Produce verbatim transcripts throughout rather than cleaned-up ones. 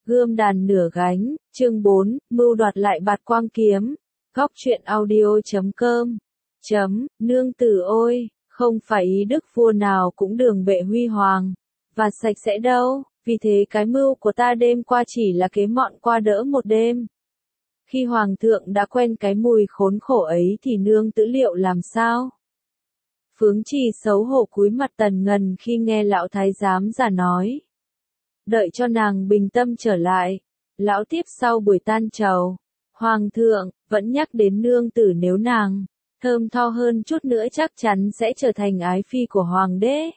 Gươm đàn nửa gánh, chương bốn, mưu đoạt lại bạt quang kiếm. Góc truyện audio chấm com. Chấm, nương tử ôi, không phải ý đức vua nào cũng đường bệ huy hoàng, và sạch sẽ đâu, vì thế cái mưu của ta đêm qua chỉ là kế mọn qua đỡ một đêm. Khi hoàng thượng đã quen cái mùi khốn khổ ấy thì nương tử liệu làm sao? Phướng Trì xấu hổ cúi mặt tần ngần khi nghe lão thái giám già nói. Đợi cho nàng bình tâm trở lại, lão tiếp sau buổi tan trầu, hoàng thượng vẫn nhắc đến nương tử, nếu nàng thơm tho hơn chút nữa chắc chắn sẽ trở thành ái phi của hoàng đế.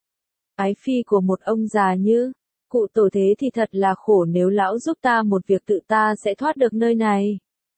Ái phi của một ông già như cụ tổ thế thì thật là khổ, nếu lão giúp ta một việc tự ta sẽ thoát được nơi này.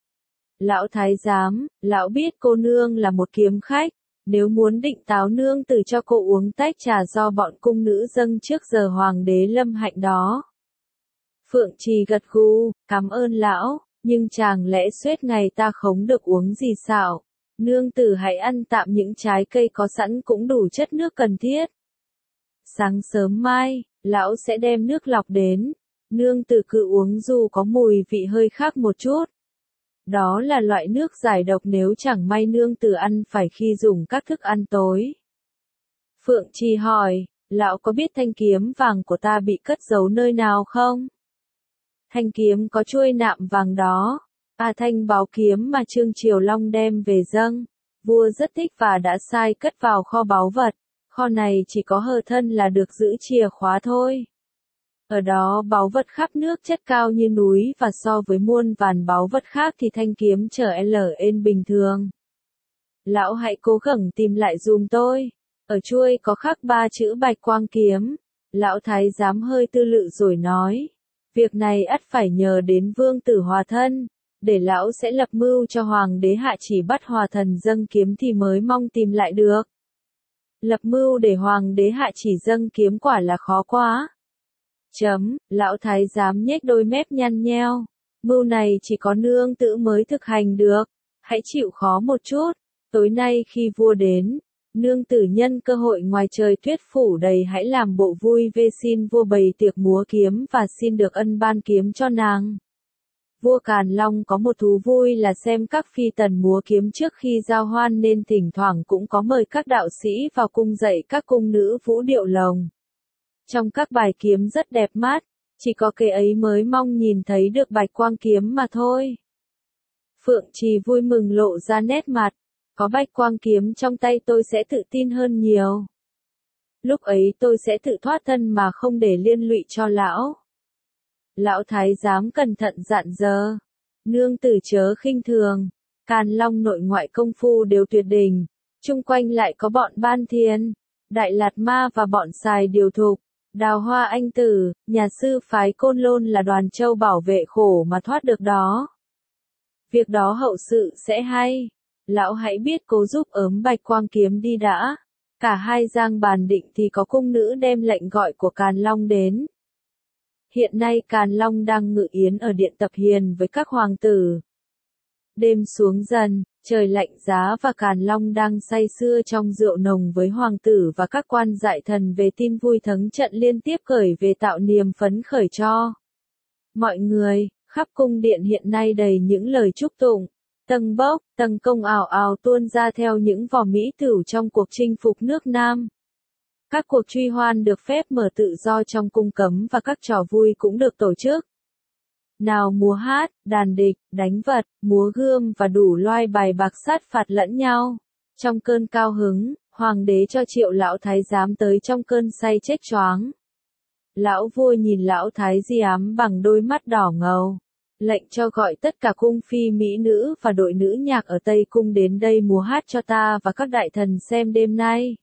Lão thái giám, lão biết cô nương là một kiếm khách, nếu muốn định táo nương tử cho cô uống tách trà do bọn cung nữ dâng trước giờ hoàng đế lâm hạnh đó. Phượng Trì gật gù, cảm ơn lão, nhưng chàng lẽ suốt ngày ta không được uống gì sao? Nương tử hãy ăn tạm những trái cây có sẵn cũng đủ chất nước cần thiết. Sáng sớm mai, lão sẽ đem nước lọc đến, nương tử cứ uống dù có mùi vị hơi khác một chút. Đó là loại nước giải độc nếu chẳng may nương tử ăn phải khi dùng các thức ăn tối. Phượng Trì hỏi, lão có biết thanh kiếm vàng của ta bị cất giấu nơi nào không? Thanh kiếm có chuôi nạm vàng đó, à thanh báu kiếm mà Trương Triều Long đem về dâng, vua rất thích và đã sai cất vào kho báu vật, kho này chỉ có hờ thân là được giữ chìa khóa thôi. Ở đó báu vật khắp nước chất cao như núi và so với muôn vàn báu vật khác thì thanh kiếm trở L-N bình thường. Lão hãy cố gắng tìm lại dùm tôi. Ở chuôi có khắc ba chữ bạch quang kiếm. Lão thái giám hơi tư lự rồi nói. Việc này ắt phải nhờ đến vương tử Hòa Thân. Để lão sẽ lập mưu cho hoàng đế hạ chỉ bắt Hòa Thần dâng kiếm thì mới mong tìm lại được. Lập mưu để hoàng đế hạ chỉ dâng kiếm quả là khó quá. Chấm, lão thái giám nhếch đôi mép nhăn nheo. Mưu này chỉ có nương tử mới thực hành được. Hãy chịu khó một chút. Tối nay khi vua đến, nương tử nhân cơ hội ngoài trời tuyết phủ đầy hãy làm bộ vui về xin vua bày tiệc múa kiếm và xin được ân ban kiếm cho nàng. Vua Càn Long có một thú vui là xem các phi tần múa kiếm trước khi giao hoan nên thỉnh thoảng cũng có mời các đạo sĩ vào cung dạy các cung nữ vũ điệu lồng. Trong các bài kiếm rất đẹp mắt, chỉ có cái ấy mới mong nhìn thấy được bạch quang kiếm mà thôi. Phượng Trì vui mừng lộ ra nét mặt, có bạch quang kiếm trong tay tôi sẽ tự tin hơn nhiều. Lúc ấy tôi sẽ tự thoát thân mà không để liên lụy cho lão. Lão thái giám cẩn thận dặn dò, nương tử chớ khinh thường, Càn Long nội ngoại công phu đều tuyệt đỉnh, chung quanh lại có bọn Ban Thiên, Đại Lạt Ma và bọn Sài Điều Thục. Đào Hoa Anh Tử, nhà sư phái Côn Lôn là Đoàn Châu bảo vệ khổ mà thoát được đó. Việc đó hậu sự sẽ hay. Lão hãy biết cố giúp ớm bạch quang kiếm đi đã. Cả hai giang bàn định thì có cung nữ đem lệnh gọi của Càn Long đến. Hiện nay Càn Long đang ngự yến ở điện Tập Hiền với các hoàng tử. Đêm xuống dần, trời lạnh giá và Càn Long đang say sưa trong rượu nồng với hoàng tử và các quan dại thần về tin vui thắng trận liên tiếp khởi về tạo niềm phấn khởi cho mọi người. Khắp cung điện hiện nay đầy những lời chúc tụng, tầng bốc, tầng công ào ào tuôn ra theo những vò mỹ tửu trong cuộc chinh phục nước Nam. Các cuộc truy hoan được phép mở tự do trong cung cấm và các trò vui cũng được tổ chức. Nào múa hát, đàn địch, đánh vật, múa gươm và đủ loài bài bạc sát phạt lẫn nhau. Trong cơn cao hứng, hoàng đế cho triệu lão thái giám tới trong cơn say chết choáng. Lão vua nhìn lão thái giám bằng đôi mắt đỏ ngầu, lệnh cho gọi tất cả cung phi mỹ nữ và đội nữ nhạc ở Tây Cung đến đây múa hát cho ta và các đại thần xem đêm nay.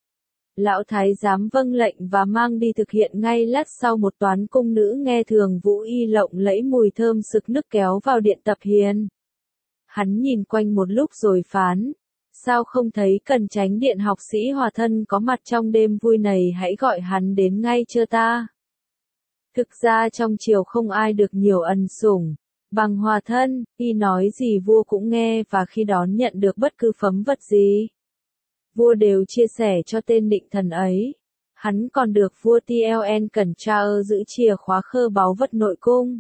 Lão thái giám vâng lệnh và mang đi thực hiện ngay. Lát sau một toán cung nữ nghe thường vũ y lộng lẫy mùi thơm sực nức kéo vào điện Tập Hiền. Hắn nhìn quanh một lúc rồi phán, sao không thấy cần tránh điện học sĩ Hòa Thân có mặt trong đêm vui này, hãy gọi hắn đến ngay chưa ta. Thực ra trong triều không ai được nhiều ân sủng bằng Hòa Thân, y nói gì vua cũng nghe và khi đón nhận được bất cứ phẩm vật gì, vua đều chia sẻ cho tên định thần ấy. Hắn còn được vua Tien Cẩn Trao giữ chìa khóa khơ báu vật nội cung.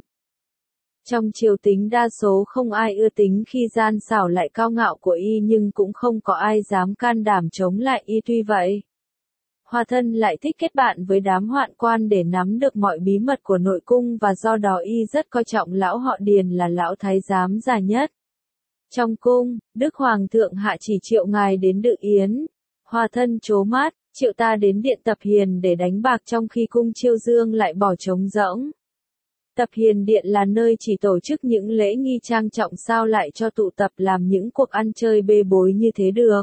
Trong triều tính đa số không ai ưa tính khi gian xảo lại cao ngạo của y, nhưng cũng không có ai dám can đảm chống lại y. Tuy vậy, Hòa Thân lại thích kết bạn với đám hoạn quan để nắm được mọi bí mật của nội cung, và do đó y rất coi trọng lão họ Điền là lão thái giám già nhất trong cung. Đức Hoàng thượng hạ chỉ triệu ngài đến dự yến. Hòa Thân trố mắt, triệu ta đến điện Tập Hiền để đánh bạc trong khi cung Chiêu Dương lại bỏ trống rỗng. Tập Hiền điện là nơi chỉ tổ chức những lễ nghi trang trọng, sao lại cho tụ tập làm những cuộc ăn chơi bê bối như thế được.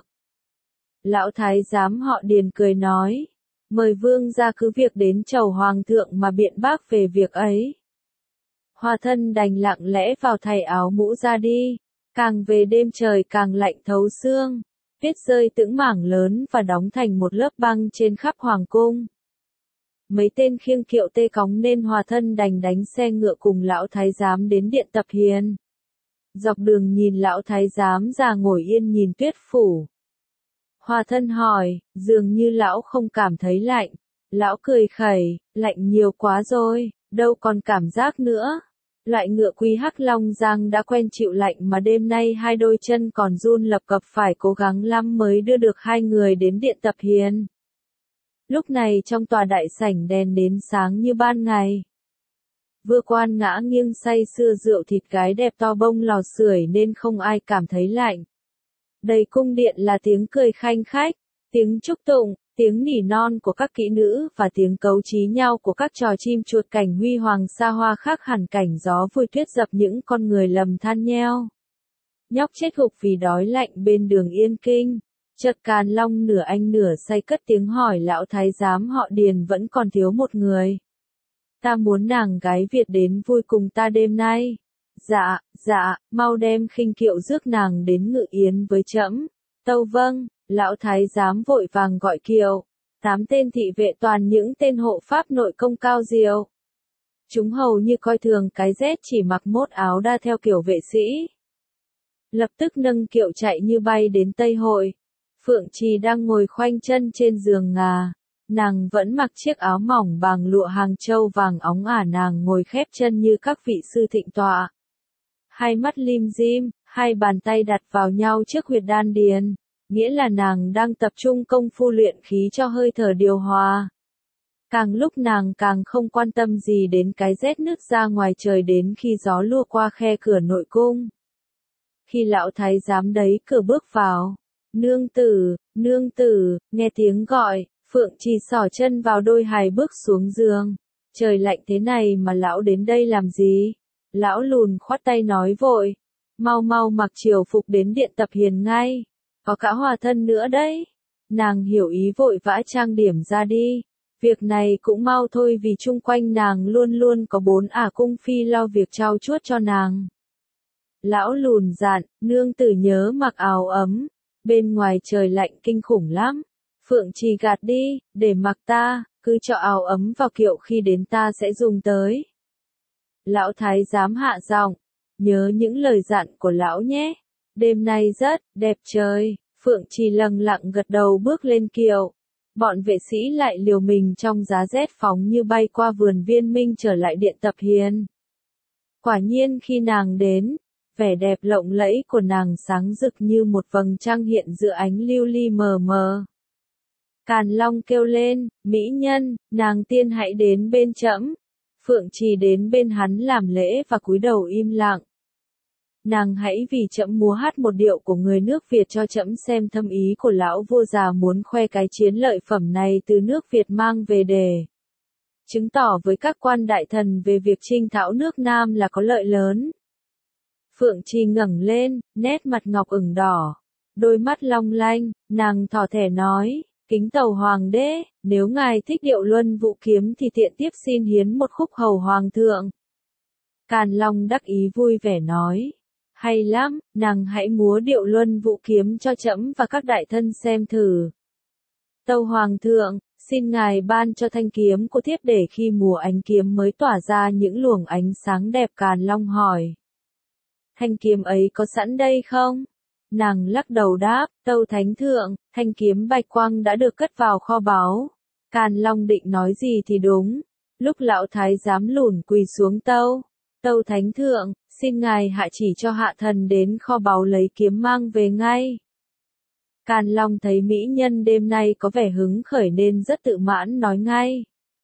Lão thái giám họ Điền cười nói, mời vương gia cứ việc đến chầu hoàng thượng mà biện bác về việc ấy. Hòa Thân đành lặng lẽ vào thay áo mũ ra đi. Càng về đêm trời càng lạnh thấu xương, tuyết rơi từng mảng lớn và đóng thành một lớp băng trên khắp hoàng cung. Mấy tên khiêng kiệu tê cóng nên Hòa Thân đành đánh xe ngựa cùng lão thái giám đến điện Tập Hiền. Dọc đường nhìn lão thái giám già ngồi yên nhìn tuyết phủ. Hòa Thân hỏi, dường như lão không cảm thấy lạnh. Lão cười khẩy, lạnh nhiều quá rồi, đâu còn cảm giác nữa. Loại ngựa quý Hắc Long Giang đã quen chịu lạnh mà đêm nay hai đôi chân còn run lập cập, phải cố gắng lắm mới đưa được hai người đến điện Tập Hiền. Lúc này trong tòa đại sảnh đèn đến sáng như ban ngày. Vua quan ngã nghiêng say sưa rượu thịt gái đẹp to bông lò sưởi nên không ai cảm thấy lạnh. Đầy cung điện là tiếng cười khanh khách, tiếng chúc tụng, tiếng nỉ non của các kỹ nữ và tiếng cấu trí nhau của các trò chim chuột. Cảnh huy hoàng xa hoa khác hẳn cảnh gió vui tuyết dập những con người lầm than nheo nhóc chết gục vì đói lạnh bên đường Yên Kinh. Chợt Càn Long nửa anh nửa say cất tiếng hỏi lão thái giám họ Điền vẫn còn thiếu một người. Ta muốn nàng gái Việt đến vui cùng ta đêm nay. Dạ, dạ, mau đem khinh kiệu rước nàng đến ngự yến với trẫm. Tâu vâng. Lão thái giám vội vàng gọi kiệu. Tám tên thị vệ toàn những tên hộ pháp nội công cao diệu. Chúng hầu như coi thường cái rét, chỉ mặc mốt áo đa theo kiểu vệ sĩ. Lập tức nâng kiệu chạy như bay đến Tây Hội. Phượng Trì đang ngồi khoanh chân trên giường ngà. Nàng vẫn mặc chiếc áo mỏng bằng lụa Hàng Châu vàng óng ả, nàng ngồi khép chân như các vị sư thịnh tọa. Hai mắt lim dim, hai bàn tay đặt vào nhau trước huyệt đan điền. Nghĩa là nàng đang tập trung công phu luyện khí cho hơi thở điều hòa. Càng lúc nàng càng không quan tâm gì đến cái rét nứt ra ngoài trời đến khi gió lùa qua khe cửa nội cung. Khi lão thái giám đấy cửa bước vào, nương tử, nương tử, nghe tiếng gọi, Phượng Trì xỏ chân vào đôi hài bước xuống giường. Trời lạnh thế này mà lão đến đây làm gì? Lão lùn khoát tay nói vội, mau mau mặc triều phục đến điện Tập Hiền ngay. Có cả Hòa Thân nữa đấy. Nàng hiểu ý vội vã trang điểm ra đi. Việc này cũng mau thôi vì chung quanh nàng luôn luôn có bốn ả cung phi lo việc trau chuốt cho nàng. Lão lùn dặn, nương tử nhớ mặc áo ấm. Bên ngoài trời lạnh kinh khủng lắm. Phượng Trì gạt đi, để mặc ta, cứ cho áo ấm vào kiệu khi đến ta sẽ dùng tới. Lão thái giám hạ giọng, nhớ những lời dặn của lão nhé. Đêm nay rất đẹp trời. Phượng Trì lặng lặng gật đầu bước lên kiệu. Bọn vệ sĩ lại liều mình trong giá rét phóng như bay qua vườn Viên Minh trở lại điện Tập Hiền. Quả nhiên khi nàng đến, vẻ đẹp lộng lẫy của nàng sáng rực như một vầng trăng hiện giữa ánh lưu ly mờ mờ. Càn Long kêu lên, mỹ nhân, nàng tiên hãy đến bên trẫm. Phượng Trì đến bên hắn làm lễ và cúi đầu im lặng. Nàng hãy vì trẫm múa hát một điệu của người nước Việt cho trẫm xem thâm ý của lão vua già muốn khoe cái chiến lợi phẩm này từ nước Việt mang về để chứng tỏ với các quan đại thần về việc chinh thảo nước Nam là có lợi lớn. Phượng Trì ngẩng lên, nét mặt ngọc ửng đỏ, đôi mắt long lanh, nàng thỏ thẻ nói, kính tàu hoàng đế, nếu ngài thích điệu Luân Vũ Kiếm thì tiện tiếp xin hiến một khúc hầu hoàng thượng. Càn Long đắc ý vui vẻ nói, hay lắm, nàng hãy múa điệu Luân Vũ Kiếm cho trẫm và các đại thân xem thử. Tâu hoàng thượng, xin ngài ban cho thanh kiếm của thiếp để khi mùa ánh kiếm mới tỏa ra những luồng ánh sáng đẹp. Càn Long hỏi, thanh kiếm ấy có sẵn đây không? Nàng lắc đầu đáp, tâu thánh thượng, thanh kiếm bạch quang đã được cất vào kho báu. Càn Long định nói gì thì đúng. Lúc lão thái giám lùn quỳ xuống tâu. Tâu thánh thượng, xin ngài hạ chỉ cho hạ thần đến kho báu lấy kiếm mang về ngay. Càn Long thấy mỹ nhân đêm nay có vẻ hứng khởi nên rất tự mãn nói ngay.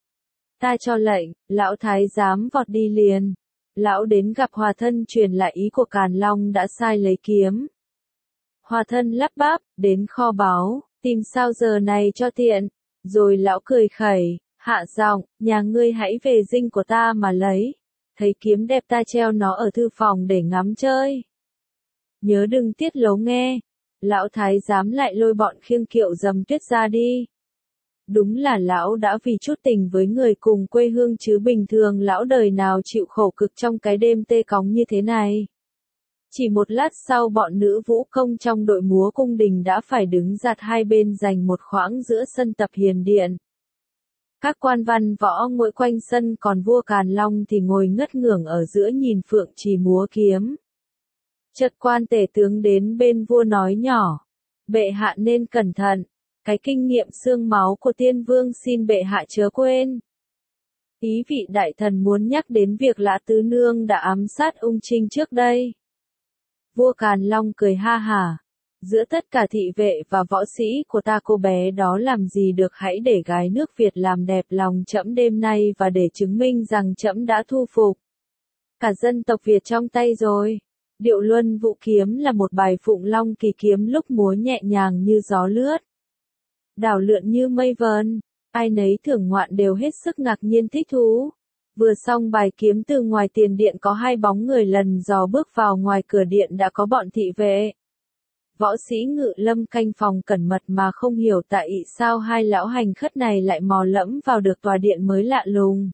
Ta cho lệnh, lão thái giám vọt đi liền. Lão đến gặp hòa thân truyền lại ý của Càn Long đã sai lấy kiếm. Hòa thân lắp bắp, đến kho báu, tìm sao giờ này cho tiện. Rồi lão cười khẩy, hạ giọng, nhà ngươi hãy về dinh của ta mà lấy. Thấy kiếm đẹp ta treo nó ở thư phòng để ngắm chơi. Nhớ đừng tiết lấu nghe. Lão thái giám lại lôi bọn khiêng kiệu dầm tuyết ra đi. Đúng là lão đã vì chút tình với người cùng quê hương chứ bình thường lão đời nào chịu khổ cực trong cái đêm tê cóng như thế này. Chỉ một lát sau bọn nữ vũ công trong đội múa cung đình đã phải đứng giạt hai bên dành một khoảng giữa sân tập hiền điện. Các quan văn võ ngồi quanh sân còn vua Càn Long thì ngồi ngất ngưởng ở giữa nhìn phượng trì múa kiếm. Chợt quan tể tướng đến bên vua nói nhỏ, bệ hạ nên cẩn thận, cái kinh nghiệm xương máu của tiên vương xin bệ hạ chớ quên. Ý vị đại thần muốn nhắc đến việc Lã Tứ Nương đã ám sát ung trinh trước đây. Vua Càn Long cười ha hả, giữa tất cả thị vệ và võ sĩ của ta cô bé đó làm gì được, hãy để gái nước Việt làm đẹp lòng trẫm đêm nay và để chứng minh rằng trẫm đã thu phục cả dân tộc Việt trong tay rồi. Điệu Luân Vũ Kiếm là một bài Phụng Long Kỳ kiếm lúc múa nhẹ nhàng như gió lướt, đảo lượn như mây vờn, ai nấy thưởng ngoạn đều hết sức ngạc nhiên thích thú. Vừa xong bài kiếm từ ngoài tiền điện có hai bóng người lần dò bước vào, ngoài cửa điện đã có bọn thị vệ. Võ sĩ Ngự Lâm canh phòng cẩn mật mà không hiểu tại sao hai lão hành khất này lại mò lẫm vào được tòa điện mới lạ lùng.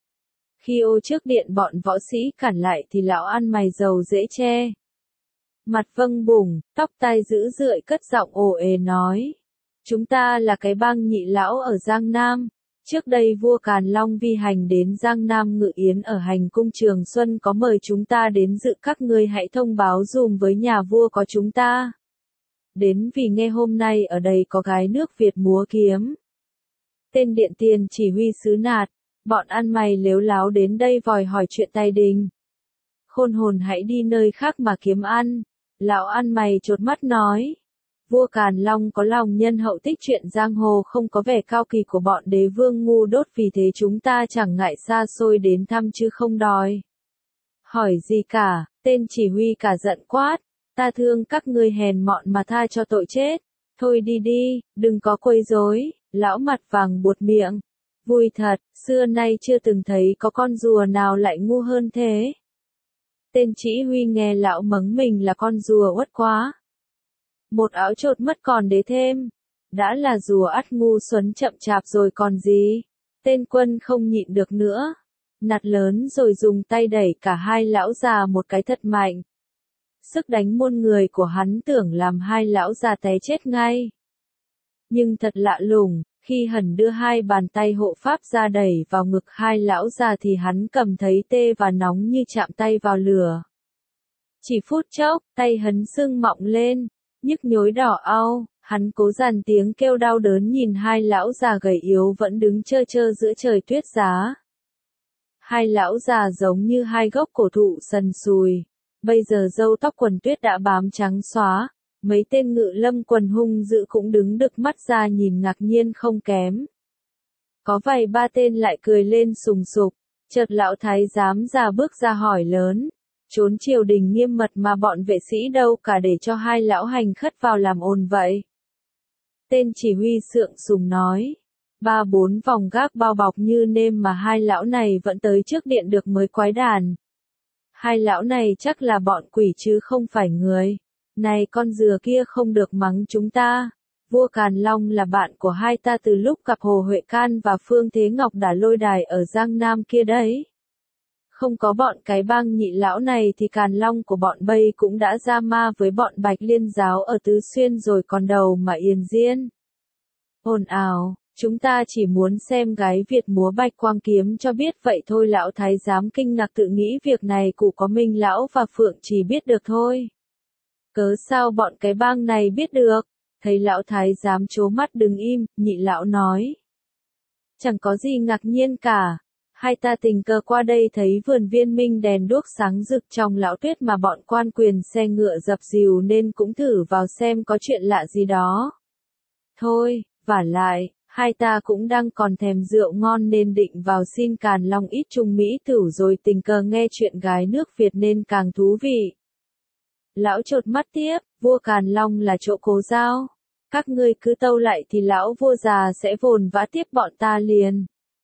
Khi ô trước điện bọn võ sĩ cản lại thì lão ăn mày dầu dễ che. Mặt vâng bùng, tóc tai dữ rượi cất giọng ồ ề nói. Chúng ta là cái bang Nhị Lão ở Giang Nam. Trước đây vua Càn Long vi hành đến Giang Nam ngự yến ở hành cung Trường Xuân có mời chúng ta đến dự, các ngươi hãy thông báo dùm với nhà vua có chúng ta đến, vì nghe hôm nay ở đây có gái nước Việt múa kiếm. Tên điện tiền chỉ huy sứ nạt, bọn ăn mày lếu láo đến đây vòi hỏi chuyện tay đình. Khôn hồn hãy đi nơi khác mà kiếm ăn. Lão ăn mày chột mắt nói. Vua Càn Long có lòng nhân hậu, tích chuyện giang hồ không có vẻ cao kỳ của bọn đế vương ngu đốt, vì thế chúng ta chẳng ngại xa xôi đến thăm chứ không đòi hỏi gì cả. Tên chỉ huy cả giận quát, ta thương các ngươi hèn mọn mà tha cho tội chết. Thôi đi đi, đừng có quấy rối. Lão mặt vàng buột miệng. Vui thật, xưa nay chưa từng thấy có con rùa nào lại ngu hơn thế. Tên chỉ huy nghe lão mắng mình là con rùa uất quá. Một áo chột mất còn đế thêm. Đã là rùa ắt ngu xuẩn chậm chạp rồi còn gì. Tên quân không nhịn được nữa. Nạt lớn rồi dùng tay đẩy cả hai lão già một cái thật mạnh. Sức đánh muôn người của hắn tưởng làm hai lão già té chết ngay. Nhưng thật lạ lùng, khi hẳn đưa hai bàn tay hộ pháp ra đẩy vào ngực hai lão già thì hắn cầm thấy tê và nóng như chạm tay vào lửa. Chỉ phút chốc, tay hắn sưng mọng lên, nhức nhối đỏ au, hắn cố dằn tiếng kêu đau đớn nhìn hai lão già gầy yếu vẫn đứng chơ chơ giữa trời tuyết giá. Hai lão già giống như hai gốc cổ thụ sần sùi, bây giờ râu tóc quần tuyết đã bám trắng xóa. Mấy tên Ngự Lâm quần hung dữ cũng đứng đực mắt ra nhìn ngạc nhiên không kém. Có vài ba tên lại cười lên sùng sục, chợt lão thái giám già bước ra hỏi lớn, trốn triều đình nghiêm mật mà bọn vệ sĩ đâu cả để cho hai lão hành khất vào làm ồn vậy. Tên chỉ huy sượng sùng nói, ba bốn vòng gác bao bọc như nêm mà hai lão này vẫn tới trước điện được mới quái đản. Hai lão này chắc là bọn quỷ chứ không phải người. Này con dừa kia không được mắng chúng ta. Vua Càn Long là bạn của hai ta từ lúc gặp Hồ Huệ Can và Phương Thế Ngọc đã lôi đài ở Giang Nam kia đấy. Không có bọn cái bang Nhị Lão này thì Càn Long của bọn Bây cũng đã ra ma với bọn Bạch Liên giáo ở Tứ Xuyên rồi còn đầu mà Yên Diên. Ồn ào, chúng ta chỉ muốn xem gái Việt múa bạch quang kiếm cho biết vậy thôi. Lão thái giám kinh ngạc tự nghĩ việc này cụ có Minh Lão và Phượng chỉ biết được thôi. Cớ sao bọn cái bang này biết được? Thấy lão thái giám trố mắt đứng im, Nhị Lão nói. Chẳng có gì ngạc nhiên cả. Hai ta tình cờ qua đây thấy vườn viên minh đèn đuốc sáng rực trong lão tuyết mà bọn quan quyền xe ngựa dập dìu nên cũng thử vào xem có chuyện lạ gì đó. Thôi, vả lại, hai ta cũng đang còn thèm rượu ngon nên định vào xin Càn Long ít chung mỹ tử rồi tình cờ nghe chuyện gái nước Việt nên càng thú vị. Lão chột mắt tiếp, vua Càn Long là chỗ cố giao. Các ngươi cứ tâu lại thì lão vua già sẽ vồn vã tiếp bọn ta liền.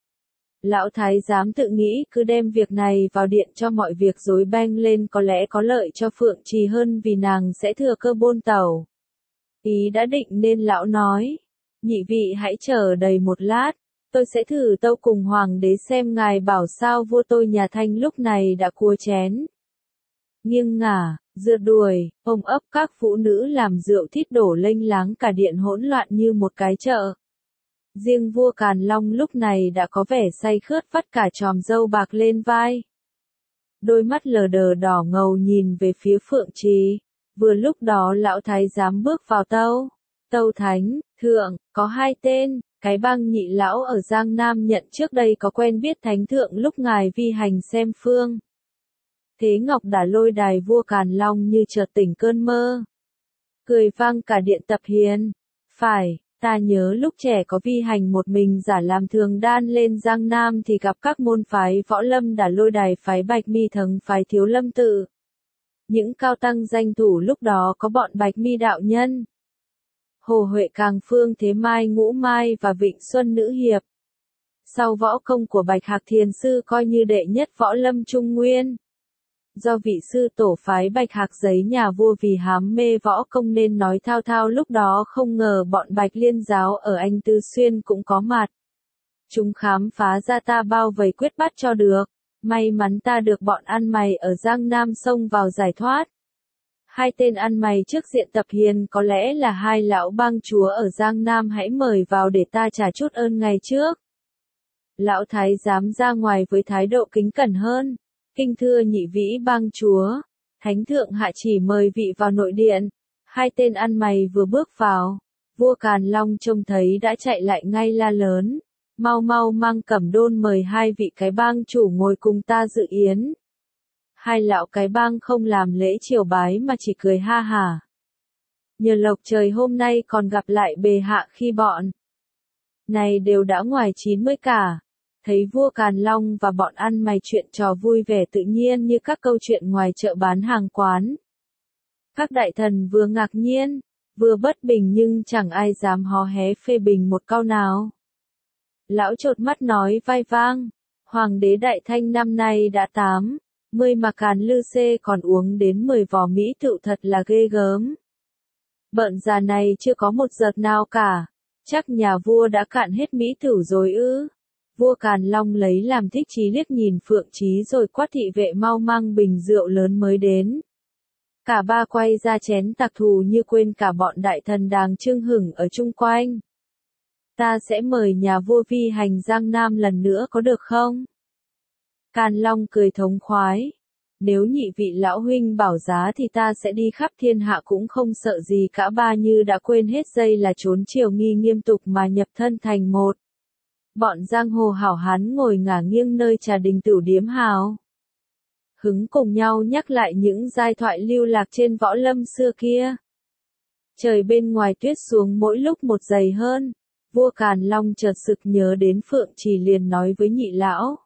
Lão thái giám tự nghĩ cứ đem việc này vào điện cho mọi việc rối beng lên có lẽ có lợi cho Phượng Trì hơn vì nàng sẽ thừa cơ bôn tàu. Ý đã định nên lão nói, nhị vị hãy chờ đầy một lát, tôi sẽ thử tâu cùng hoàng đế xem ngài bảo sao vua tôi nhà Thanh lúc này đã cua chén. Nghiêng ngả, rượt đuổi, ôm ấp các phụ nữ làm rượu thít đổ lênh láng cả điện hỗn loạn như một cái chợ. Riêng vua Càn Long lúc này đã có vẻ say khướt vắt cả chòm râu bạc lên vai. Đôi mắt lờ đờ đỏ ngầu nhìn về phía Phượng Trì. Vừa lúc đó lão thái giám bước vào tâu. Tâu thánh, thượng, có hai tên, cái bang nhị lão ở Giang Nam nhận trước đây có quen biết thánh thượng lúc ngài vi hành xem phương. Thế Ngọc đã lôi đài vua Càn Long như chợt tỉnh cơn mơ. Cười vang cả điện tập hiền. Phải, ta nhớ lúc trẻ có vi hành một mình giả làm thường đan lên Giang Nam thì gặp các môn phái võ lâm đã lôi đài phái Bạch Mi Thần phái Thiếu Lâm Tự. Những cao tăng danh thủ lúc đó có bọn Bạch Mi đạo nhân, Hồ Huệ Càng Phương Thế Mai Ngũ Mai và Vịnh Xuân Nữ Hiệp. Sau võ công của Bạch Hạc Thiền Sư coi như đệ nhất võ lâm Trung Nguyên. Do vị sư tổ phái Bạch Hạc giấy nhà vua vì hám mê võ công nên nói thao thao lúc đó không ngờ bọn Bạch Liên giáo ở Anh Tư Xuyên cũng có mặt. Chúng khám phá ra ta bao vây quyết bắt cho được. May mắn ta được bọn ăn mày ở Giang Nam xông vào giải thoát. Hai tên ăn mày trước diện tập hiền có lẽ là hai lão bang chúa ở Giang Nam hãy mời vào để ta trả chút ơn ngày trước. Lão thái giám ra ngoài với thái độ kính cẩn hơn. Kinh thưa nhị vĩ bang chúa, thánh thượng hạ chỉ mời vị vào nội điện. Hai tên ăn mày vừa bước vào, vua Càn Long trông thấy đã chạy lại ngay la lớn. Mau mau mang cẩm đôn mời hai vị cái bang chủ ngồi cùng ta dự yến. Hai lão cái bang không làm lễ triều bái mà chỉ cười ha hả. Nhờ lộc trời hôm nay còn gặp lại bề hạ khi bọn này đều đã ngoài chín mươi cả. Thấy vua Càn Long và bọn ăn mày chuyện trò vui vẻ tự nhiên như các câu chuyện ngoài chợ bán hàng quán. Các đại thần vừa ngạc nhiên, vừa bất bình nhưng chẳng ai dám hò hé phê bình một câu nào. Lão chột mắt nói vai vang, Hoàng đế Đại Thanh năm nay đã tám mươi mà Càn Lư Xê còn uống đến mười vò mỹ tựu thật là ghê gớm. Bợn già này chưa có một giọt nào cả, chắc nhà vua đã cạn hết mỹ tửu rồi ư. Vua Càn Long lấy làm thích chí liếc nhìn Phượng Trí rồi quát thị vệ mau mang bình rượu lớn mới đến. Cả ba quay ra chén tạc thù như quên cả bọn đại thần đang trưng hửng ở chung quanh. Ta sẽ mời nhà vua vi hành Giang Nam lần nữa có được không? Càn Long cười thống khoái. Nếu nhị vị lão huynh bảo giá thì ta sẽ đi khắp thiên hạ cũng không sợ gì cả, ba như đã quên hết giây là trốn triều nghi nghiêm tục mà nhập thân thành một. Bọn giang hồ hảo hán ngồi ngả nghiêng nơi trà đình tửu điếm hào hứng cùng nhau nhắc lại những giai thoại lưu lạc trên võ lâm xưa kia. Trời bên ngoài tuyết xuống mỗi lúc một dày hơn. Vua Càn Long chợt sực nhớ đến Phượng Trì liền nói với nhị lão.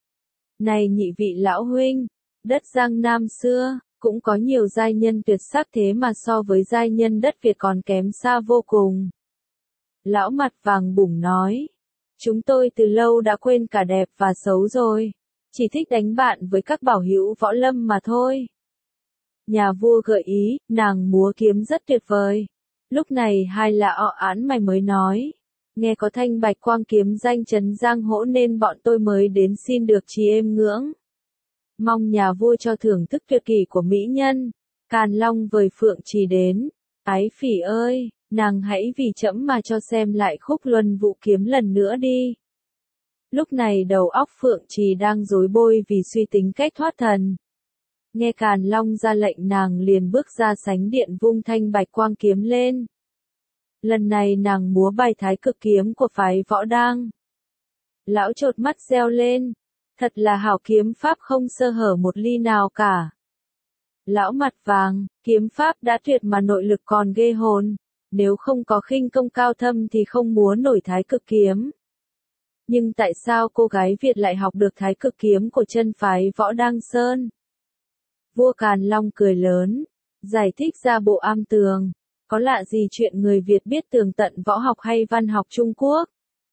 Này nhị vị lão huynh, đất Giang Nam xưa, cũng có nhiều giai nhân tuyệt sắc thế mà so với giai nhân đất Việt còn kém xa vô cùng. Lão mặt vàng bủng nói. Chúng tôi từ lâu đã quên cả đẹp và xấu rồi. Chỉ thích đánh bạn với các bảo hữu võ lâm mà thôi. Nhà vua gợi ý, nàng múa kiếm rất tuyệt vời. Lúc này hai lạ ọ án mày mới nói. Nghe có thanh bạch quang kiếm danh chấn giang hỗ nên bọn tôi mới đến xin được trì êm ngưỡng. Mong nhà vua cho thưởng thức tuyệt kỷ của mỹ nhân. Càn Long vời Phượng Trì đến. Ái phỉ ơi, nàng hãy vì trẫm mà cho xem lại khúc luân vũ kiếm lần nữa đi. Lúc này đầu óc Phượng Trì đang rối bôi vì suy tính cách thoát thần. Nghe Càn Long ra lệnh nàng liền bước ra sánh điện vung thanh bạch quang kiếm lên. Lần này nàng múa bài thái cực kiếm của phái võ đang. Lão chột mắt reo lên. Thật là hảo kiếm pháp không sơ hở một ly nào cả. Lão mặt vàng, kiếm pháp đã tuyệt mà nội lực còn ghê hồn. Nếu không có khinh công cao thâm thì không múa nổi thái cực kiếm. Nhưng tại sao cô gái Việt lại học được thái cực kiếm của chân phái Võ Đăng Sơn? Vua Càn Long cười lớn, giải thích ra bộ am tường. Có lạ gì chuyện người Việt biết tường tận võ học hay văn học Trung Quốc?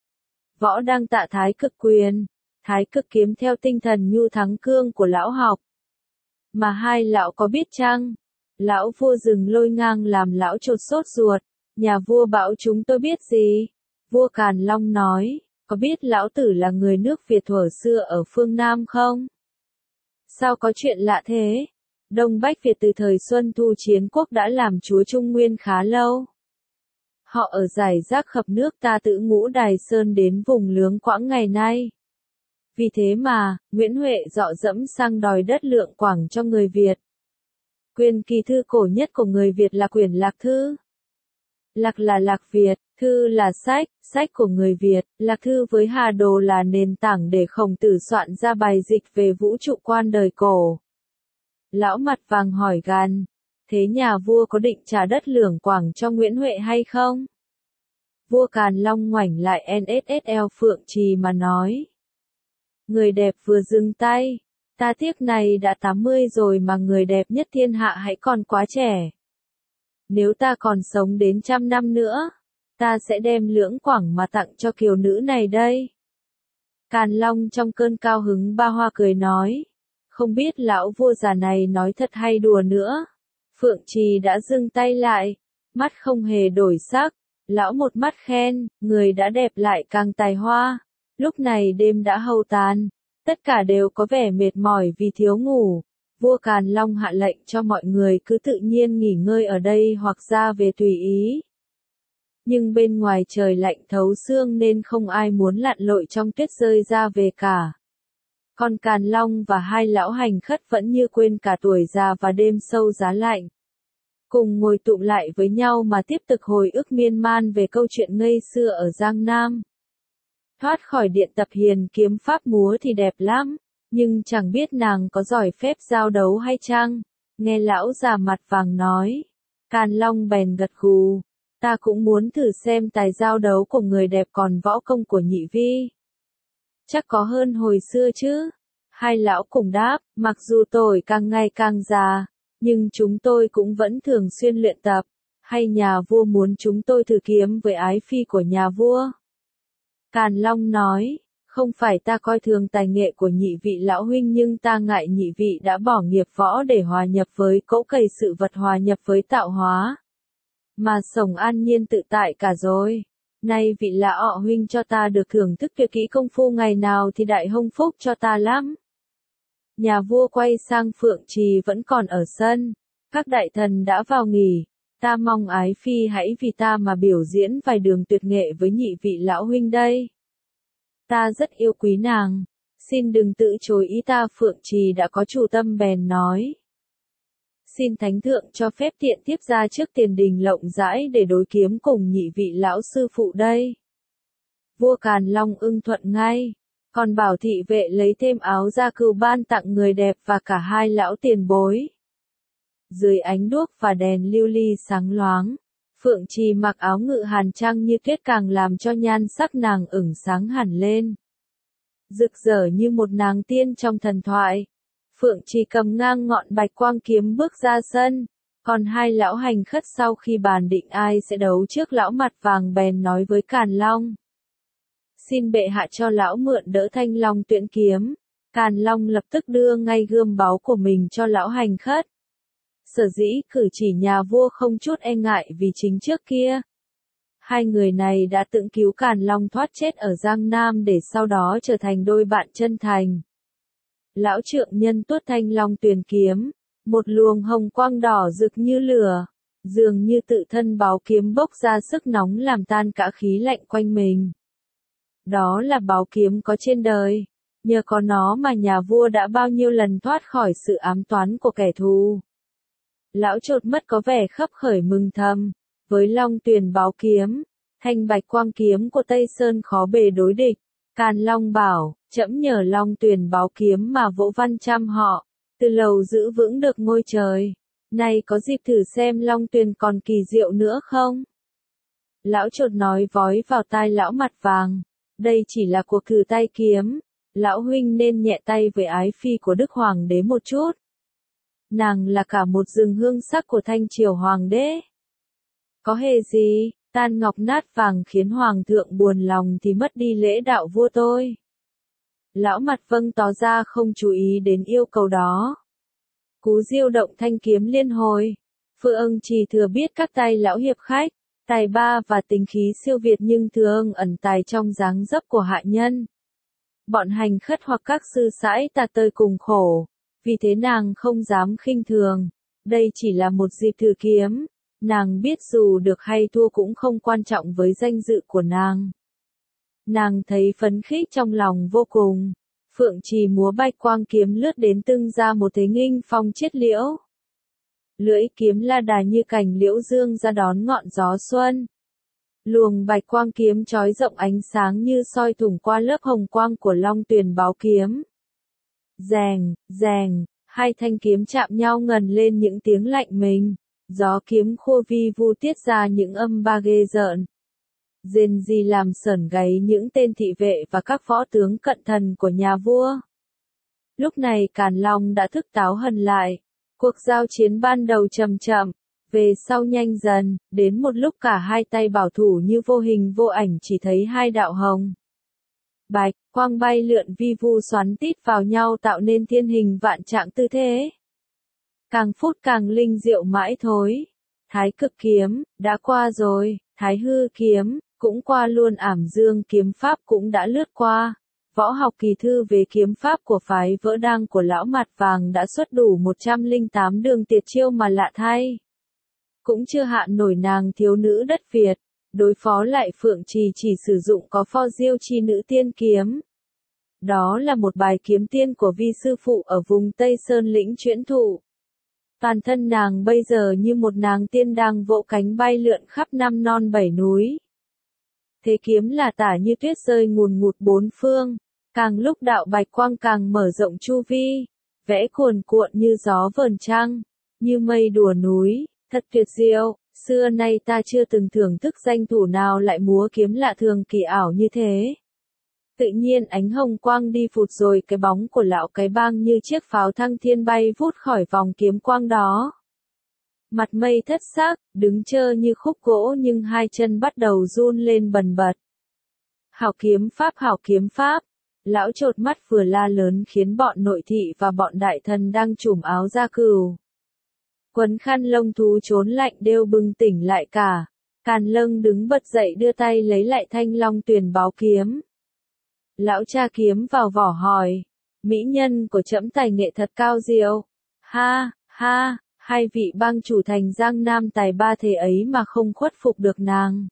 Võ Đăng tạ thái cực quyền, thái cực kiếm theo tinh thần nhu thắng cương của lão học. Mà hai lão có biết chăng? Lão vua dừng lôi ngang làm lão chột sốt ruột. Nhà vua bảo chúng tôi biết gì? Vua Càn Long nói, có biết lão tử là người nước Việt thuở xưa ở phương Nam không? Sao có chuyện lạ thế? Đông Bách Việt từ thời Xuân Thu Chiến Quốc đã làm chúa Trung Nguyên khá lâu. Họ ở rải rác khắp nước ta từ Ngũ Đài Sơn đến vùng Lưỡng Quãng ngày nay. Vì thế mà, Nguyễn Huệ dọ dẫm sang đòi đất Lượng Quảng cho người Việt. Quyền kỳ thư cổ nhất của người Việt là quyển Lạc Thư. Lạc là Lạc Việt, thư là sách, sách của người Việt, Lạc Thư với Hà Đồ là nền tảng để Khổng Tử soạn ra bài dịch về vũ trụ quan đời cổ. Lão mặt vàng hỏi gàn, thế nhà vua có định trả đất Lưỡng Quảng cho Nguyễn Huệ hay không? Vua Càn Long ngoảnh lại en ét ét lờ Phượng Trì mà nói. Người đẹp vừa dừng tay, ta tiếc này đã tám mươi rồi mà người đẹp nhất thiên hạ hãy còn quá trẻ. Nếu ta còn sống đến trăm năm nữa, ta sẽ đem Lưỡng Quảng mà tặng cho kiều nữ này đây. Càn Long trong cơn cao hứng ba hoa cười nói, không biết lão vua già này nói thật hay đùa nữa. Phượng Trì đã dừng tay lại, mắt không hề đổi sắc, lão một mắt khen, người đã đẹp lại càng tài hoa. Lúc này đêm đã hâu tàn, tất cả đều có vẻ mệt mỏi vì thiếu ngủ. Vua Càn Long hạ lệnh cho mọi người cứ tự nhiên nghỉ ngơi ở đây hoặc ra về tùy ý. Nhưng bên ngoài trời lạnh thấu xương nên không ai muốn lặn lội trong tuyết rơi ra về cả. Còn Càn Long và hai lão hành khất vẫn như quên cả tuổi già và đêm sâu giá lạnh. Cùng ngồi tụng lại với nhau mà tiếp tục hồi ức miên man về câu chuyện ngây xưa ở Giang Nam. Thoát khỏi điện tập hiền kiếm pháp múa thì đẹp lắm, nhưng chẳng biết nàng có giỏi phép giao đấu hay chăng? Nghe lão già mặt vàng nói. Càn Long bèn gật gù, ta cũng muốn thử xem tài giao đấu của người đẹp còn võ công của nhị vi. Chắc có hơn hồi xưa chứ? Hai lão cùng đáp, mặc dù tôi càng ngày càng già, nhưng chúng tôi cũng vẫn thường xuyên luyện tập. Hay nhà vua muốn chúng tôi thử kiếm với ái phi của nhà vua? Càn Long nói, không phải ta coi thường tài nghệ của nhị vị lão huynh nhưng ta ngại nhị vị đã bỏ nghiệp võ để hòa nhập với cỗ cày sự vật hòa nhập với tạo hóa. Mà sống an nhiên tự tại cả rồi. Nay vị lão huynh cho ta được thưởng thức tuyệt kỹ công phu ngày nào thì đại hông phúc cho ta lắm. Nhà vua quay sang Phượng Trì vẫn còn ở sân. Các đại thần đã vào nghỉ. Ta mong ái phi hãy vì ta mà biểu diễn vài đường tuyệt nghệ với nhị vị lão huynh đây. Ta rất yêu quý nàng. Xin đừng tự chối ý ta. Phượng Trì đã có chủ tâm bèn nói. Xin thánh thượng cho phép tiện tiếp ra trước tiền đình rộng rãi để đối kiếm cùng nhị vị lão sư phụ đây. Vua Càn Long ưng thuận ngay. Còn bảo thị vệ lấy thêm áo gia cừu ban tặng người đẹp và cả hai lão tiền bối. Dưới ánh đuốc và đèn lưu ly sáng loáng, Phượng Trì mặc áo ngự hàn trang như tuyết càng làm cho nhan sắc nàng ửng sáng hẳn lên. Rực rỡ như một nàng tiên trong thần thoại. Phượng Trì cầm ngang ngọn bạch quang kiếm bước ra sân, còn hai lão hành khất sau khi bàn định ai sẽ đấu trước lão mặt vàng bèn nói với Càn Long. Xin bệ hạ cho lão mượn đỡ thanh long tuyễn kiếm. Càn Long lập tức đưa ngay gươm báu của mình cho lão hành khất. Sở dĩ cử chỉ nhà vua không chút e ngại vì chính trước kia. Hai người này đã tự cứu Càn Long thoát chết ở Giang Nam để sau đó trở thành đôi bạn chân thành. Lão trượng nhân tuốt thanh long tuyền kiếm, một luồng hồng quang đỏ rực như lửa, dường như tự thân báu kiếm bốc ra sức nóng làm tan cả khí lạnh quanh mình. Đó là báu kiếm có trên đời, nhờ có nó mà nhà vua đã bao nhiêu lần thoát khỏi sự ám toán của kẻ thù. Lão chột mất có vẻ khấp khởi mừng thầm, với long tuyền báu kiếm, thanh bạch quang kiếm của Tây Sơn khó bề đối địch, Càn Long bảo, trẫm nhờ Long Tuyền báo kiếm mà vỗ văn trăm họ, từ lâu giữ vững được ngôi trời. Nay có dịp thử xem Long Tuyền còn kỳ diệu nữa không? Lão chột nói vói vào tai lão mặt vàng. Đây chỉ là cuộc thử tay kiếm. Lão huynh nên nhẹ tay với ái phi của Đức Hoàng đế một chút. Nàng là cả một rừng hương sắc của Thanh Triều Hoàng đế. Có hề gì, tan ngọc nát vàng khiến Hoàng thượng buồn lòng thì mất đi lễ đạo vua tôi. Lão mặt vâng tỏ ra không chú ý đến yêu cầu đó. Cú diêu động thanh kiếm liên hồi. Phượng chỉ thừa biết các tay lão hiệp khách, tài ba và tính khí siêu việt nhưng thường ẩn tài trong dáng dấp của hạ nhân. Bọn hành khất hoặc các sư sãi tà tơi cùng khổ, vì thế nàng không dám khinh thường. Đây chỉ là một dịp thử kiếm, nàng biết dù được hay thua cũng không quan trọng với danh dự của nàng. Nàng thấy phấn khích trong lòng vô cùng. Phượng trì múa bạch quang kiếm lướt đến tưng ra một thế nghinh phong chiết liễu. Lưỡi kiếm la đà như cành liễu dương ra đón ngọn gió xuân. Luồng bạch quang kiếm chói rộng ánh sáng như soi thủng qua lớp hồng quang của Long Tuyền báo kiếm. Rèng, rèng, hai thanh kiếm chạm nhau ngần lên những tiếng lạnh mình. Gió kiếm khô vi vu tiết ra những âm ba ghê rợn. Rên rỉ làm sởn gáy những tên thị vệ và các võ tướng cận thần của nhà vua. Lúc này Càn Long đã thức táo hần lại. Cuộc giao chiến ban đầu chậm chậm, về sau nhanh dần, đến một lúc cả hai tay bảo thủ như vô hình vô ảnh chỉ thấy hai đạo hồng. Bạch, quang bay lượn vi vu xoắn tít vào nhau tạo nên thiên hình vạn trạng tư thế. Càng phút càng linh diệu mãi thối. Thái cực kiếm, đã qua rồi, thái hư kiếm, cũng qua luôn, ảm dương kiếm pháp cũng đã lướt qua. Võ học kỳ thư về kiếm pháp của phái vỡ đăng của lão mặt vàng đã xuất đủ một trăm lẻ tám đường tuyệt chiêu mà lạ thay. Cũng chưa hạn nổi nàng thiếu nữ đất Việt, đối phó lại Phượng Trì chỉ sử dụng có pho diêu chi nữ tiên kiếm. Đó là một bài kiếm tiên của vi sư phụ ở vùng Tây Sơn lĩnh Truyễn Thụ. Toàn thân nàng bây giờ như một nàng tiên đang vỗ cánh bay lượn khắp năm non bảy núi. Thế kiếm là tả như tuyết rơi ngùn ngụt bốn phương, càng lúc đạo bạch quang càng mở rộng chu vi, vẽ cuồn cuộn như gió vờn trăng, như mây đùa núi, thật tuyệt diệu, xưa nay ta chưa từng thưởng thức danh thủ nào lại múa kiếm lạ thường kỳ ảo như thế. Tự nhiên ánh hồng quang đi phụt rồi cái bóng của lão cái bang như chiếc pháo thăng thiên bay vút khỏi vòng kiếm quang đó. Mặt mây thất sắc, đứng chơ như khúc gỗ nhưng hai chân bắt đầu run lên bần bật. Hảo kiếm pháp, hảo kiếm pháp. Lão chột mắt vừa la lớn khiến bọn nội thị và bọn đại thần đang trùm áo da cừu, quấn khăn lông thú trốn lạnh đều bừng tỉnh lại cả. Càn Lâng đứng bật dậy đưa tay lấy lại thanh Long Tuyền báo kiếm. Lão tra kiếm vào vỏ hỏi, mỹ nhân của trẫm tài nghệ thật cao diệu. Ha, ha, hai vị bang chủ thành Giang Nam tài ba thế ấy mà không khuất phục được nàng.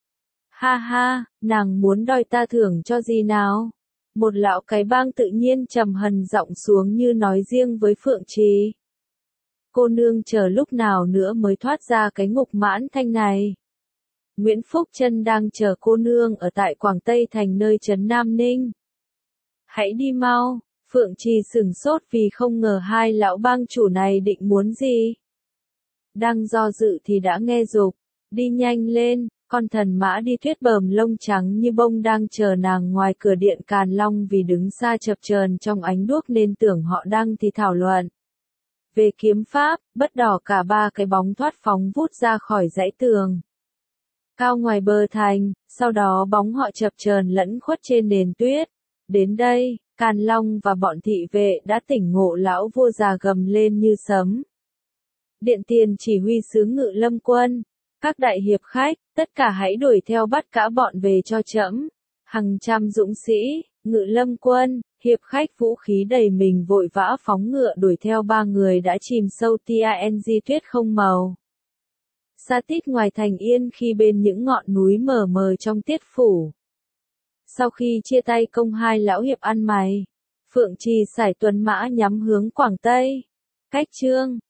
Ha ha, nàng muốn đòi ta thưởng cho gì nào? Một lão cái bang tự nhiên trầm hần giọng xuống như nói riêng với Phượng Trì. Cô nương chờ lúc nào nữa mới thoát ra cái ngục mãn thanh này. Nguyễn Phúc Trân đang chờ cô nương ở tại Quảng Tây thành nơi trấn Nam Ninh. Hãy đi mau. Phượng Trì sửng sốt vì không ngờ hai lão bang chủ này định muốn gì. Đang do dự thì đã nghe giục, đi nhanh lên, con thần mã đi tuyết bờm lông trắng như bông đang chờ nàng ngoài cửa điện Càn Long, vì đứng xa chập chờn trong ánh đuốc nên tưởng họ đang thì thảo luận về kiếm pháp. Bất đỏ cả ba cái bóng thoát phóng vút ra khỏi dãy tường cao ngoài bờ thành, sau đó bóng họ chập chờn lẫn khuất trên nền tuyết. Đến đây, Càn Long và bọn thị vệ đã tỉnh ngộ, lão vua già gầm lên như sấm. Điện tiền chỉ huy sứ Ngự Lâm quân, các đại hiệp khách, tất cả hãy đuổi theo bắt cả bọn về cho trẫm. Hàng trăm dũng sĩ, Ngự Lâm quân, hiệp khách vũ khí đầy mình vội vã phóng ngựa đuổi theo ba người đã chìm sâu tang tuyết không màu. Xa tít ngoài thành Yên khi bên những ngọn núi mờ mờ trong tiết phủ. Sau khi chia tay công hai lão hiệp ăn mày, Phượng Trì sải tuần mã nhắm hướng Quảng Tây. Cách chương